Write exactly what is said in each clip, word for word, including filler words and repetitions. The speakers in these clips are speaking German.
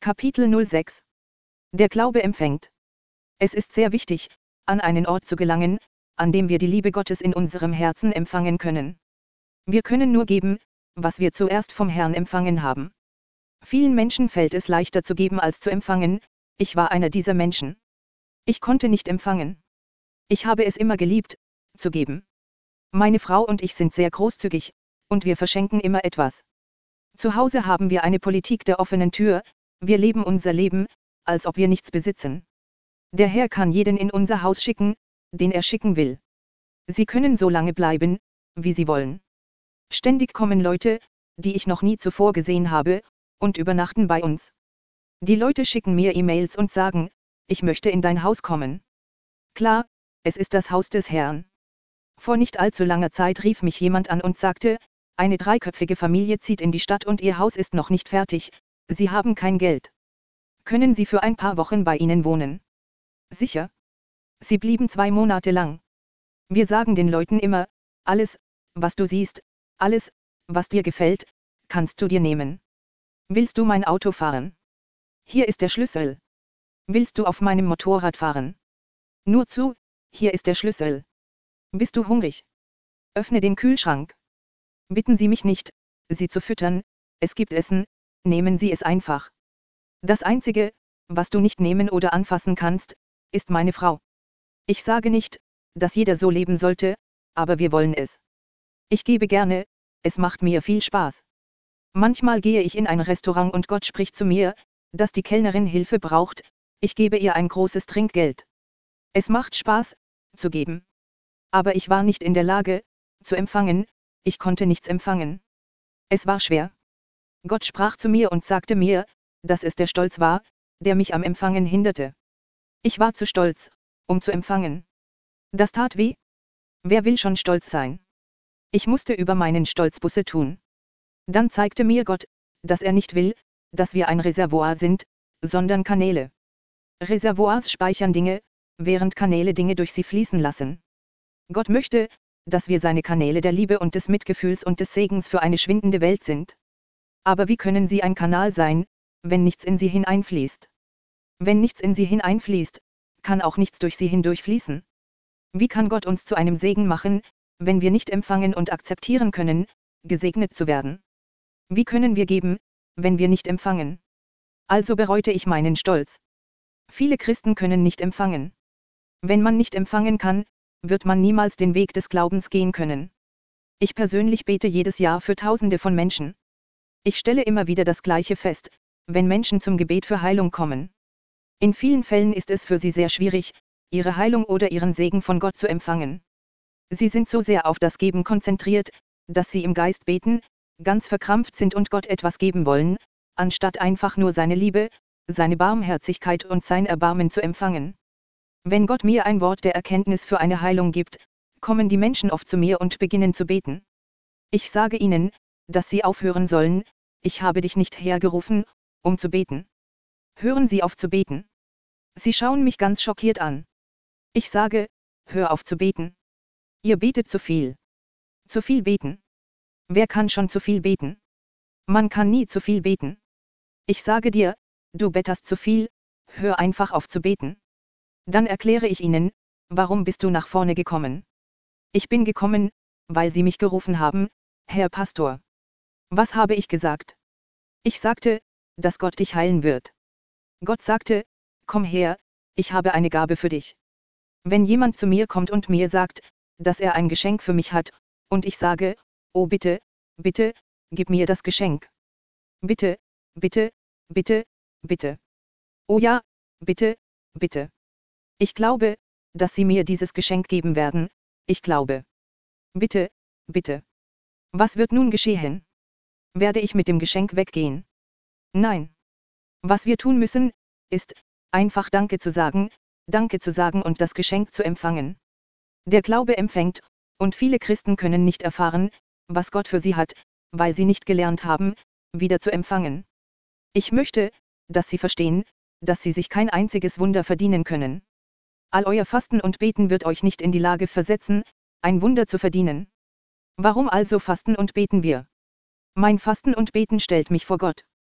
Kapitel null sechs. Der Glaube empfängt. Es ist sehr wichtig, an einen Ort zu gelangen, an dem wir die Liebe Gottes in unserem Herzen empfangen können. Wir können nur geben, was wir zuerst vom Herrn empfangen haben. Vielen Menschen fällt es leichter zu geben als zu empfangen, ich war einer dieser Menschen. Ich konnte nicht empfangen. Ich habe es immer geliebt, zu geben. Meine Frau und ich sind sehr großzügig, und wir verschenken immer etwas. Zu Hause haben wir eine Politik der offenen Tür, wir leben unser Leben, als ob wir nichts besitzen. Der Herr kann jeden in unser Haus schicken, den er schicken will. Sie können so lange bleiben, wie sie wollen. Ständig kommen Leute, die ich noch nie zuvor gesehen habe, und übernachten bei uns. Die Leute schicken mir E-Mails und sagen, ich möchte in dein Haus kommen. Klar, es ist das Haus des Herrn. Vor nicht allzu langer Zeit rief mich jemand an und sagte, eine dreiköpfige Familie zieht in die Stadt und ihr Haus ist noch nicht fertig, sie haben kein Geld. Können Sie für ein paar Wochen bei ihnen wohnen? Sicher. Sie blieben zwei Monate lang. Wir sagen den Leuten immer, alles, was du siehst, alles, was dir gefällt, kannst du dir nehmen. Willst du mein Auto fahren? Hier ist der Schlüssel. Willst du auf meinem Motorrad fahren? Nur zu, hier ist der Schlüssel. Bist du hungrig? Öffne den Kühlschrank. Bitten Sie mich nicht, Sie zu füttern, es gibt Essen, nehmen Sie es einfach. Das Einzige, was du nicht nehmen oder anfassen kannst, ist meine Frau. Ich sage nicht, dass jeder so leben sollte, aber wir wollen es. Ich gebe gerne, es macht mir viel Spaß. Manchmal gehe ich in ein Restaurant und Gott spricht zu mir, dass die Kellnerin Hilfe braucht, ich gebe ihr ein großes Trinkgeld. Es macht Spaß, zu geben. Aber ich war nicht in der Lage, zu empfangen, ich konnte nichts empfangen. Es war schwer. Gott sprach zu mir und sagte mir, dass es der Stolz war, der mich am Empfangen hinderte. Ich war zu stolz, um zu empfangen. Das tat weh. Wer will schon stolz sein? Ich musste über meinen Stolz Buße tun. Dann zeigte mir Gott, dass er nicht will, dass wir ein Reservoir sind, sondern Kanäle. Reservoirs speichern Dinge, während Kanäle Dinge durch sie fließen lassen. Gott möchte, dass wir seine Kanäle der Liebe und des Mitgefühls und des Segens für eine schwindende Welt sind. Aber wie können sie ein Kanal sein, wenn nichts in sie hineinfließt? Wenn nichts in sie hineinfließt, kann auch nichts durch sie hindurchfließen. Wie kann Gott uns zu einem Segen machen, wenn wir nicht empfangen und akzeptieren können, gesegnet zu werden? Wie können wir geben, wenn wir nicht empfangen? Also bereute ich meinen Stolz. Viele Christen können nicht empfangen. Wenn man nicht empfangen kann, wird man niemals den Weg des Glaubens gehen können. Ich persönlich bete jedes Jahr für Tausende von Menschen. Ich stelle immer wieder das Gleiche fest, wenn Menschen zum Gebet für Heilung kommen. In vielen Fällen ist es für sie sehr schwierig, ihre Heilung oder ihren Segen von Gott zu empfangen. Sie sind so sehr auf das Geben konzentriert, dass sie im Geist beten, ganz verkrampft sind und Gott etwas geben wollen, anstatt einfach nur seine Liebe, seine Barmherzigkeit und sein Erbarmen zu empfangen. Wenn Gott mir ein Wort der Erkenntnis für eine Heilung gibt, kommen die Menschen oft zu mir und beginnen zu beten. Ich sage ihnen, dass sie aufhören sollen, ich habe dich nicht hergerufen, um zu beten. Hören Sie auf zu beten. Sie schauen mich ganz schockiert an. Ich sage, hör auf zu beten. Ihr betet zu viel. Zu viel beten. Wer kann schon zu viel beten? Man kann nie zu viel beten. Ich sage dir, du betterst zu viel, hör einfach auf zu beten. Dann erkläre ich ihnen, warum bist du nach vorne gekommen? Ich bin gekommen, weil sie mich gerufen haben, Herr Pastor. Was habe ich gesagt? Ich sagte, dass Gott dich heilen wird. Gott sagte, komm her, ich habe eine Gabe für dich. Wenn jemand zu mir kommt und mir sagt, dass er ein Geschenk für mich hat, und ich sage, oh bitte, bitte, gib mir das Geschenk. Bitte, bitte, bitte, bitte. Oh ja, bitte, bitte. Ich glaube, dass Sie mir dieses Geschenk geben werden, ich glaube. Bitte, bitte. Was wird nun geschehen? Werde ich mit dem Geschenk weggehen? Nein. Was wir tun müssen, ist, einfach Danke zu sagen, Danke zu sagen und das Geschenk zu empfangen. Der Glaube empfängt, und viele Christen können nicht erfahren, was Gott für sie hat, weil sie nicht gelernt haben, wieder zu empfangen. Ich möchte, dass Sie verstehen, dass Sie sich kein einziges Wunder verdienen können. All euer Fasten und Beten wird euch nicht in die Lage versetzen, ein Wunder zu verdienen. Warum also fasten und beten wir? Mein Fasten und Beten stellt mich vor Gott.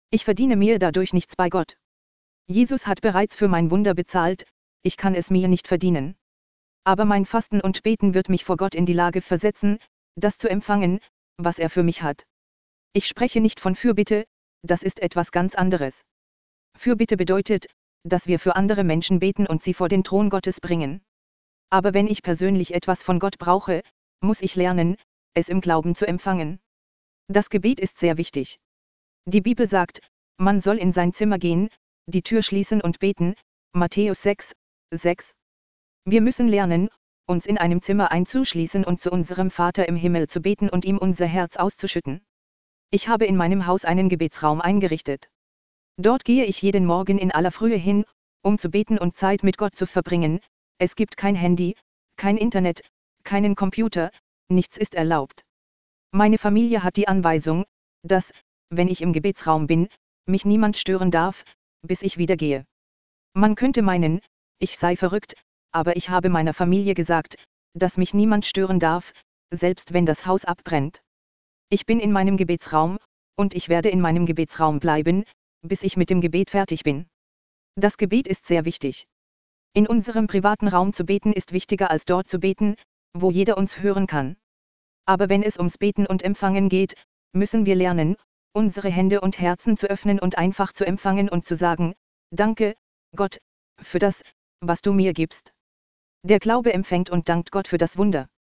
Ich verdiene mir dadurch nichts bei Gott. Jesus hat bereits für mein Wunder bezahlt, ich kann es mir nicht verdienen. Aber mein Fasten und Beten wird mich vor Gott in die Lage versetzen, das zu empfangen, was er für mich hat. Ich spreche nicht von Fürbitte, das ist etwas ganz anderes. Fürbitte bedeutet, dass wir für andere Menschen beten und sie vor den Thron Gottes bringen. Aber wenn ich persönlich etwas von Gott brauche, muss ich lernen, es im Glauben zu empfangen. Das Gebet ist sehr wichtig. Die Bibel sagt, man soll in sein Zimmer gehen, die Tür schließen und beten, Matthäus sechs, sechs. Wir müssen lernen, uns in einem Zimmer einzuschließen und zu unserem Vater im Himmel zu beten und ihm unser Herz auszuschütten. Ich habe in meinem Haus einen Gebetsraum eingerichtet. Dort gehe ich jeden Morgen in aller Frühe hin, um zu beten und Zeit mit Gott zu verbringen. Es gibt kein Handy, kein Internet, keinen Computer, nichts ist erlaubt. Meine Familie hat die Anweisung, dass, wenn ich im Gebetsraum bin, mich niemand stören darf, bis ich wieder gehe. Man könnte meinen, ich sei verrückt, aber ich habe meiner Familie gesagt, dass mich niemand stören darf, selbst wenn das Haus abbrennt. Ich bin in meinem Gebetsraum, und ich werde in meinem Gebetsraum bleiben, bis ich mit dem Gebet fertig bin. Das Gebet ist sehr wichtig. In unserem privaten Raum zu beten ist wichtiger als dort zu beten, wo jeder uns hören kann. Aber wenn es ums Beten und Empfangen geht, müssen wir lernen, unsere Hände und Herzen zu öffnen und einfach zu empfangen und zu sagen, danke, Gott, für das, was du mir gibst. Der Glaube empfängt und dankt Gott für das Wunder.